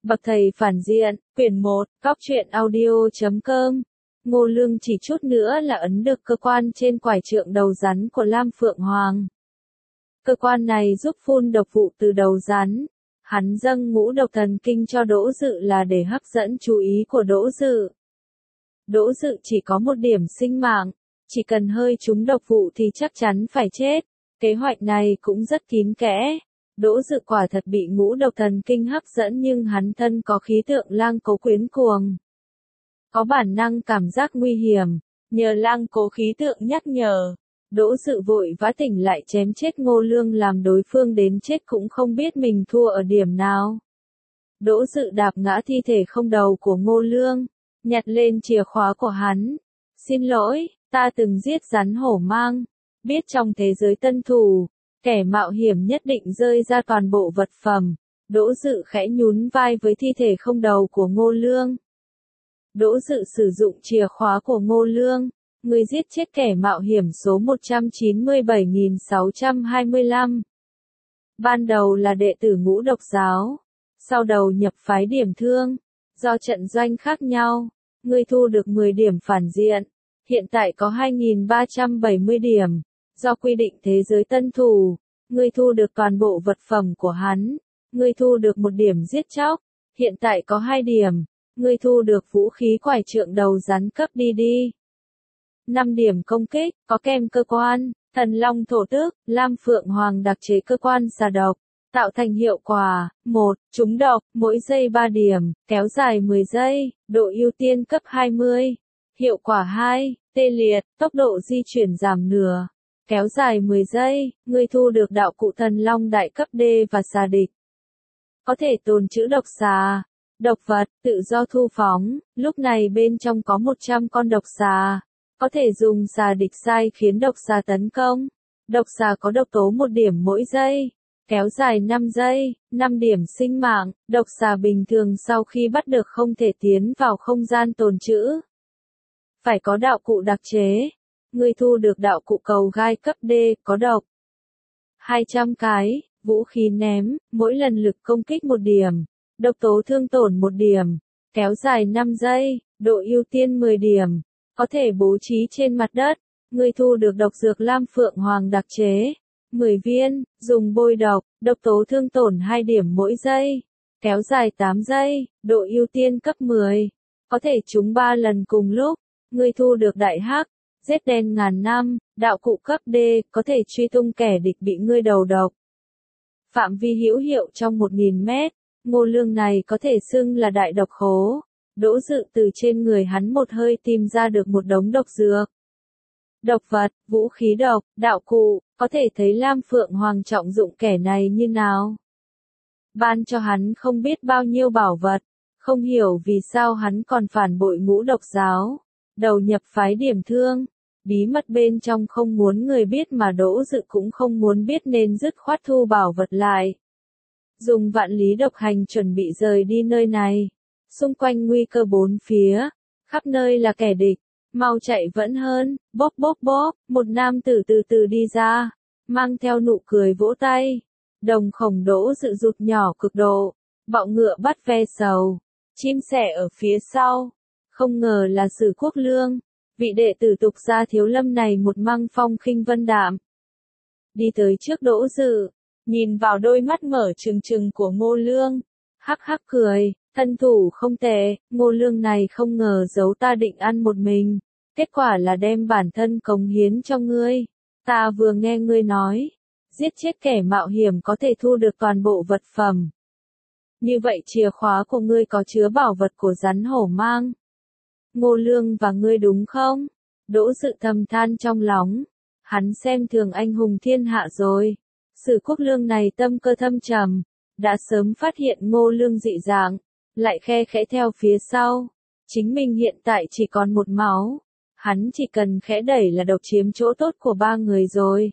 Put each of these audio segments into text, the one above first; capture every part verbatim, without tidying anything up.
Bậc thầy phản diện, quyển một, góc truyện audio chấm com. Ngô Lương chỉ chút nữa là ấn được cơ quan trên quải trượng đầu rắn của Lam Phượng Hoàng. Cơ quan này giúp phun độc vụ từ đầu rắn. Hắn dâng ngũ độc thần kinh cho Đỗ Dự là để hấp dẫn chú ý của Đỗ Dự. Đỗ Dự chỉ có một điểm sinh mạng, chỉ cần hơi trúng độc vụ thì chắc chắn phải chết. Kế hoạch này cũng rất kín kẽ. Đỗ Dự quả thật bị ngũ độc thần kinh hấp dẫn nhưng hắn thân có khí tượng lang cố quyến cuồng. Có bản năng cảm giác nguy hiểm, nhờ lang cố khí tượng nhắc nhở. Đỗ Dự vội vã tỉnh lại chém chết Ngô Lương làm đối phương đến chết cũng không biết mình thua ở điểm nào. Đỗ Dự đạp ngã thi thể không đầu của Ngô Lương, nhặt lên chìa khóa của hắn. Xin lỗi, ta từng giết rắn hổ mang, biết trong thế giới tân thủ, kẻ mạo hiểm nhất định rơi ra toàn bộ vật phẩm. Đỗ Dự khẽ nhún vai với thi thể không đầu của Ngô Lương. Đỗ Dự sử dụng chìa khóa của Ngô Lương, người giết chết kẻ mạo hiểm số một trăm chín mươi bảy nghìn sáu trăm hai mươi lăm. Ban đầu là đệ tử Ngũ Độc Giáo, sau đầu nhập phái Điểm Thương, do trận doanh khác nhau, người thu được mười điểm phản diện, hiện tại có hai nghìn ba trăm bảy mươi điểm. Do quy định thế giới tân thủ, ngươi thu được toàn bộ vật phẩm của hắn, ngươi thu được một điểm giết chóc, hiện tại có hai điểm, ngươi thu được vũ khí quải trượng đầu rắn cấp đi đi. năm điểm công kích, có kèm cơ quan, thần long thổ tước, Lam Phượng Hoàng đặc chế cơ quan xà độc, tạo thành hiệu quả, một, trúng độc, mỗi giây ba điểm, kéo dài mười giây, độ ưu tiên cấp hai mươi. Hiệu quả hai, tê liệt, tốc độ di chuyển giảm nửa. Kéo dài mười giây, ngươi thu được đạo cụ thần long đại cấp D và xà địch. Có thể tồn trữ độc xà, độc vật, tự do thu phóng, lúc này bên trong có một trăm con độc xà. Có thể dùng xà địch sai khiến độc xà tấn công. Độc xà có độc tố một điểm mỗi giây. Kéo dài năm giây, năm điểm sinh mạng, độc xà bình thường sau khi bắt được không thể tiến vào không gian tồn trữ. Phải có đạo cụ đặc chế. Ngươi thu được đạo cụ cầu gai cấp D, có độc. hai trăm cái, vũ khí ném, mỗi lần lực công kích một điểm. Độc tố thương tổn một điểm. Kéo dài năm giây, độ ưu tiên mười điểm. Có thể bố trí trên mặt đất. Ngươi thu được độc dược Lam Phượng Hoàng đặc chế. mười viên, dùng bôi độc, độc tố thương tổn hai điểm mỗi giây. Kéo dài tám giây, độ ưu tiên cấp mười. Có thể trúng ba lần cùng lúc. Ngươi thu được đại hắc. Rết đen ngàn năm, đạo cụ cấp D, có thể truy tung kẻ địch bị ngươi đầu độc. Phạm vi hữu hiệu trong một nghìn mét, Ngô Lương này có thể xưng là đại độc khố. Đỗ Dự từ trên người hắn một hơi tìm ra được một đống độc dược. Độc vật, vũ khí độc, đạo cụ, có thể thấy Lam Phượng Hoàng trọng dụng kẻ này như nào. Ban cho hắn không biết bao nhiêu bảo vật, không hiểu vì sao hắn còn phản bội Ngũ Độc Giáo, đầu nhập phái Điểm Thương. Bí mật bên trong không muốn người biết mà Đỗ Dự cũng không muốn biết nên dứt khoát thu bảo vật lại. Dùng vạn lý độc hành chuẩn bị rời đi nơi này. Xung quanh nguy cơ bốn phía, khắp nơi là kẻ địch, mau chạy vẫn hơn. Bóp bóp bóp, một nam tử từ từ đi ra, mang theo nụ cười vỗ tay. Đồng khổng Đỗ Dự rụt nhỏ cực độ, bọ ngựa bắt ve sầu, chim sẻ ở phía sau. Không ngờ là Sử Quốc Lương. Vị đệ tử Tục gia Thiếu Lâm này một măng phong khinh vân đạm. Đi tới trước Đỗ Dự, nhìn vào đôi mắt mở trừng trừng của Ngô Lương, hắc hắc cười, thân thủ không tệ, Ngô Lương này không ngờ giấu ta định ăn một mình, kết quả là đem bản thân cống hiến cho ngươi. Ta vừa nghe ngươi nói, giết chết kẻ mạo hiểm có thể thu được toàn bộ vật phẩm. Như vậy chìa khóa của ngươi có chứa bảo vật của rắn hổ mang. Ngô Lương và ngươi đúng không? Đỗ Dự thầm than trong lòng. Hắn xem thường anh hùng thiên hạ rồi. Sử Quốc Lương này tâm cơ thâm trầm, đã sớm phát hiện Ngô Lương dị dạng, lại khe khẽ theo phía sau. Chính mình hiện tại chỉ còn một máu. Hắn chỉ cần khẽ đẩy là độc chiếm chỗ tốt của ba người rồi.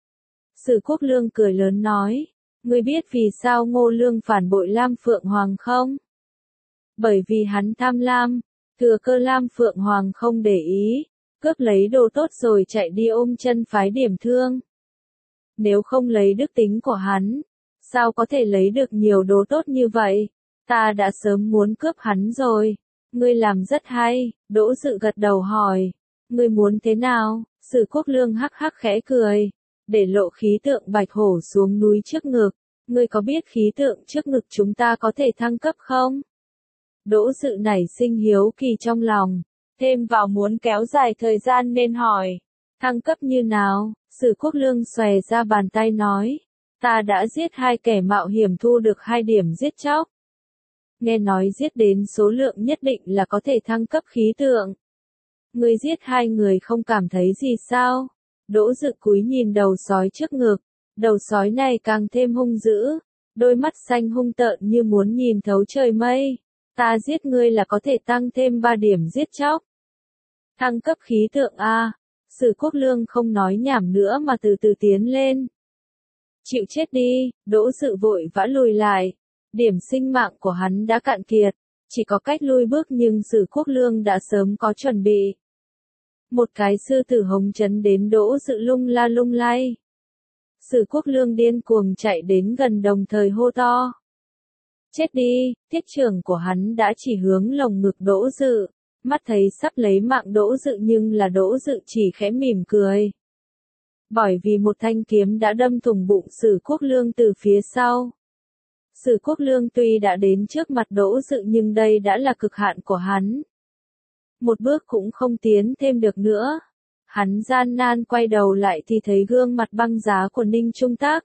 Sử Quốc Lương cười lớn nói. Ngươi biết vì sao Ngô Lương phản bội Lam Phượng Hoàng không? Bởi vì hắn tham lam. Thừa cơ Lam Phượng Hoàng không để ý, cướp lấy đồ tốt rồi chạy đi ôm chân phái Điểm Thương. Nếu không lấy đức tính của hắn, sao có thể lấy được nhiều đồ tốt như vậy? Ta đã sớm muốn cướp hắn rồi. Ngươi làm rất hay, Đỗ Dự gật đầu hỏi. Ngươi muốn thế nào? Sử Quốc Lương hắc hắc khẽ cười, để lộ khí tượng bạch hổ xuống núi trước ngực. Ngươi có biết khí tượng trước ngực chúng ta có thể thăng cấp không? Đỗ Dự nảy sinh hiếu kỳ trong lòng, thêm vào muốn kéo dài thời gian nên hỏi. Thăng cấp như nào? Sử Quốc Lương xòe ra bàn tay nói. Ta đã giết hai kẻ mạo hiểm thu được hai điểm giết chóc. Nghe nói giết đến số lượng nhất định là có thể thăng cấp khí tượng. Ngươi giết hai người không cảm thấy gì sao? Đỗ Dự cúi nhìn đầu sói trước ngực. Đầu sói này càng thêm hung dữ. Đôi mắt xanh hung tợn như muốn nhìn thấu trời mây. Ta giết ngươi là có thể tăng thêm ba điểm giết chóc. Thăng cấp khí tượng A. Sử Quốc Lương không nói nhảm nữa mà từ từ tiến lên. Chịu chết đi, Đỗ Dự vội vã lùi lại. Điểm sinh mạng của hắn đã cạn kiệt, chỉ có cách lui bước nhưng Sử Quốc Lương đã sớm có chuẩn bị. Một cái sư tử hồng chấn đến Đỗ Dự lung la lung lay. Sử Quốc Lương điên cuồng chạy đến gần đồng thời hô to. Chết đi, thiết trưởng của hắn đã chỉ hướng lồng ngực Đỗ Dự, mắt thấy sắp lấy mạng Đỗ Dự nhưng là Đỗ Dự chỉ khẽ mỉm cười. Bởi vì một thanh kiếm đã đâm thủng bụng Sử Quốc Lương từ phía sau. Sử Quốc Lương tuy đã đến trước mặt Đỗ Dự nhưng đây đã là cực hạn của hắn. Một bước cũng không tiến thêm được nữa. Hắn gian nan quay đầu lại thì thấy gương mặt băng giá của Ninh Trung Tắc.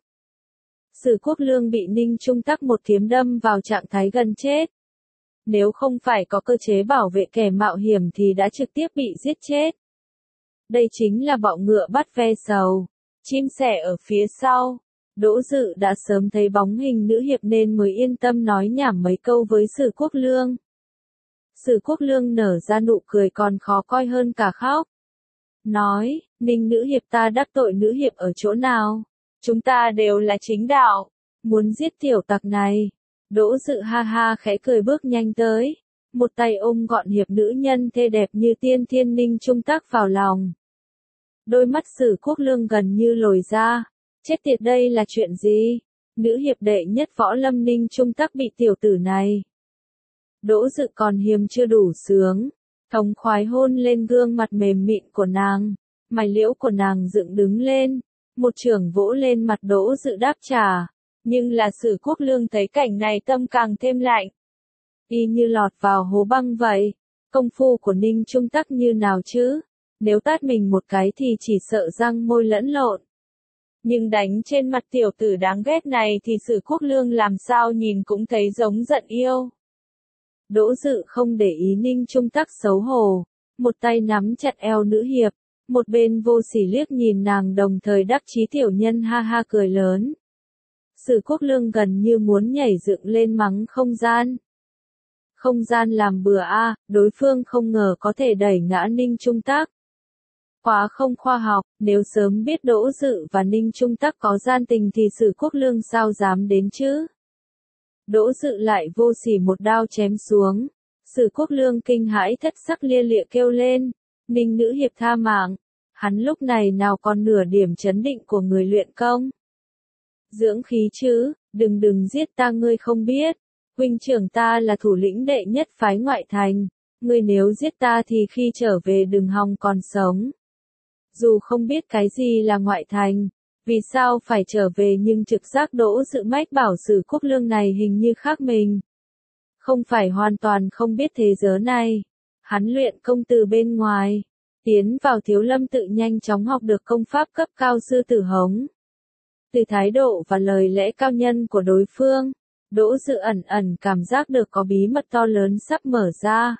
Sử Quốc Lương bị Ninh Trung Tắc một kiếm đâm vào trạng thái gần chết. Nếu không phải có cơ chế bảo vệ kẻ mạo hiểm thì đã trực tiếp bị giết chết. Đây chính là bọ ngựa bắt ve sầu, chim sẻ ở phía sau. Đỗ Dự đã sớm thấy bóng hình nữ hiệp nên mới yên tâm nói nhảm mấy câu với Sử Quốc Lương. Sử Quốc Lương nở ra nụ cười còn khó coi hơn cả khóc. Nói, Ninh nữ hiệp ta đắc tội nữ hiệp ở chỗ nào? Chúng ta đều là chính đạo, muốn giết tiểu tặc này. Đỗ Dự ha ha khẽ cười bước nhanh tới, một tay ôm gọn hiệp nữ nhân thê đẹp như tiên thiên Ninh Trung Tắc vào lòng. Đôi mắt Sử Quốc Lương gần như lồi ra, chết tiệt đây là chuyện gì? Nữ hiệp đệ nhất võ lâm Ninh Trung Tắc bị tiểu tử này. Đỗ Dự còn hiềm chưa đủ sướng, thống khoái hôn lên gương mặt mềm mịn của nàng, mày liễu của nàng dựng đứng lên, một chưởng vỗ lên mặt Đỗ Dự đáp trả. Nhưng là Sử Quốc Lương thấy cảnh này tâm càng thêm lạnh. Y như lọt vào hố băng vậy. Công phu của Ninh Trung Tắc như nào chứ? Nếu tát mình một cái thì chỉ sợ răng môi lẫn lộn. Nhưng đánh trên mặt tiểu tử đáng ghét này thì Sử Quốc Lương làm sao nhìn cũng thấy giống giận yêu. Đỗ Dự không để ý Ninh Trung Tắc xấu hổ. Một tay nắm chặt eo nữ hiệp. Một bên vô sỉ liếc nhìn nàng đồng thời đắc chí tiểu nhân ha ha cười lớn. Sử Quốc Lương gần như muốn nhảy dựng lên mắng không gian. Không gian làm bừa a, đối phương không ngờ có thể đẩy ngã Ninh Trung Tắc. Quá không khoa học, nếu sớm biết Đỗ Dự và Ninh Trung Tắc có gian tình thì Sử Quốc Lương sao dám đến chứ? Đỗ Dự lại vô sỉ một đao chém xuống. Sử Quốc Lương kinh hãi thất sắc lia lịa kêu lên. Ninh nữ hiệp tha mạng. Hắn lúc này nào còn nửa điểm chấn định của người luyện công. Dưỡng khí chứ, đừng đừng giết ta ngươi không biết. Huynh trưởng ta là thủ lĩnh đệ nhất phái ngoại thành. Ngươi nếu giết ta thì khi trở về đừng hòng còn sống. Dù không biết cái gì là ngoại thành, vì sao phải trở về nhưng trực giác Đỗ Dự mách bảo Sử Quốc Lương này hình như khác mình. Không phải hoàn toàn không biết thế giới này. Hắn luyện công từ bên ngoài. Tiến vào Thiếu Lâm tự nhanh chóng học được công pháp cấp cao sư tử hống. Từ thái độ và lời lẽ cao nhân của đối phương, Đỗ Dự ẩn ẩn cảm giác được có bí mật to lớn sắp mở ra.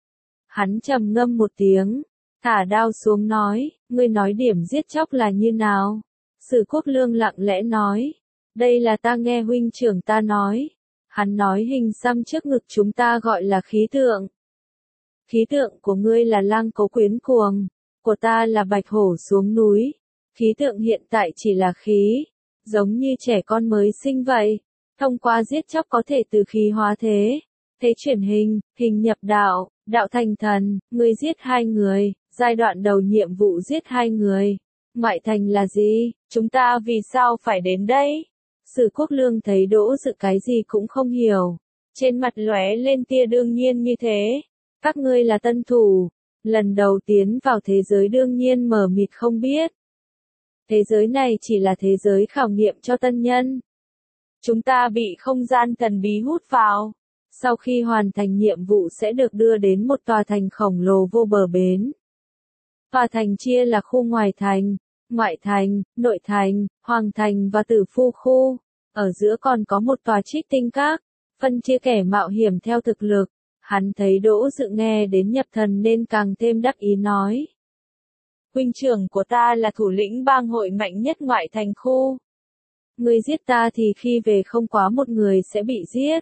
Hắn trầm ngâm một tiếng, thả đao xuống nói, ngươi nói điểm giết chóc là như nào? Sử Quốc Lương lặng lẽ nói, đây là ta nghe huynh trưởng ta nói. Hắn nói hình xăm trước ngực chúng ta gọi là khí tượng. Khí tượng của ngươi là lang cố quyến cuồng, của ta là bạch hổ xuống núi. Khí tượng hiện tại chỉ là khí, giống như trẻ con mới sinh vậy. Thông qua giết chóc có thể từ khí hóa thế, thế chuyển hình, hình nhập đạo, đạo thành thần. Ngươi giết hai người, giai đoạn đầu nhiệm vụ giết hai người. Ngoại thành là gì? Chúng ta vì sao phải đến đây? Sử Quốc Lương thấy Đỗ Dự cái gì cũng không hiểu, Trên mặt lóe lên tia đương nhiên như thế. Các ngươi là tân thủ, lần đầu tiến vào thế giới đương nhiên mờ mịt không biết. Thế giới này chỉ là thế giới khảo nghiệm cho tân nhân. Chúng ta bị không gian thần bí hút vào. Sau khi hoàn thành nhiệm vụ sẽ được đưa đến một tòa thành khổng lồ vô bờ bến. Tòa thành chia là khu ngoài thành, ngoại thành, nội thành, hoàng thành và tử phu khu. Ở giữa còn có một tòa trích tinh các, phân chia kẻ mạo hiểm theo thực lực. Hắn thấy Đỗ Dự nghe đến nhập thần nên càng thêm đắc ý nói. Huynh trưởng của ta là thủ lĩnh bang hội mạnh nhất ngoại thành khu. Người giết ta thì khi về không quá một người sẽ bị giết.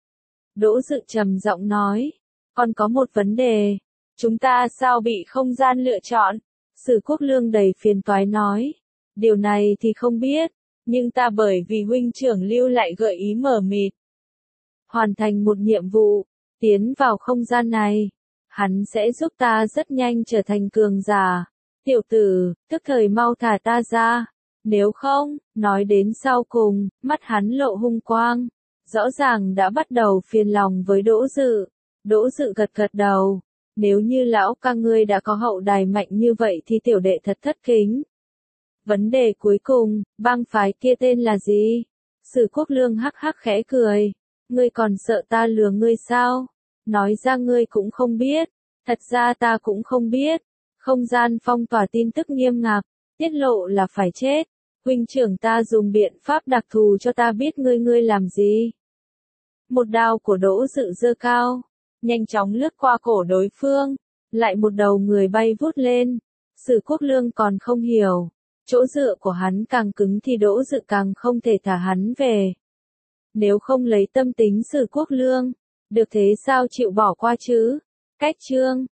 Đỗ Dự trầm giọng nói. Còn có một vấn đề. Chúng ta sao bị không gian lựa chọn? Sử Quốc Lương đầy phiền toái nói. Điều này thì không biết. Nhưng ta bởi vì huynh trưởng lưu lại gợi ý mờ mịt. Hoàn thành một nhiệm vụ. Tiến vào không gian này. Hắn sẽ giúp ta rất nhanh trở thành cường giả. Tiểu tử, tức thời mau thả ta ra. Nếu không, nói đến sau cùng, mắt hắn lộ hung quang. Rõ ràng đã bắt đầu phiền lòng với Đỗ Dự. Đỗ Dự gật gật đầu. Nếu như lão ca ngươi đã có hậu đài mạnh như vậy thì tiểu đệ thật thất kính. Vấn đề cuối cùng, bang phái kia tên là gì? Sử Quốc Lương hắc hắc khẽ cười. Ngươi còn sợ ta lừa ngươi sao? Nói ra ngươi cũng không biết. Thật ra ta cũng không biết. Không gian phong tỏa tin tức nghiêm ngặt. Tiết lộ là phải chết. Huynh trưởng ta dùng biện pháp đặc thù cho ta biết ngươi ngươi làm gì. Một đao của Đỗ Dự giơ cao. Nhanh chóng lướt qua cổ đối phương. Lại một đầu người bay vút lên. Sử Quốc Lương còn không hiểu. Chỗ dựa của hắn càng cứng thì Đỗ Dự càng không thể thả hắn về. Nếu không lấy tâm tính Sử Quốc Lương. Được thế sao chịu bỏ qua chứ? Cách chương.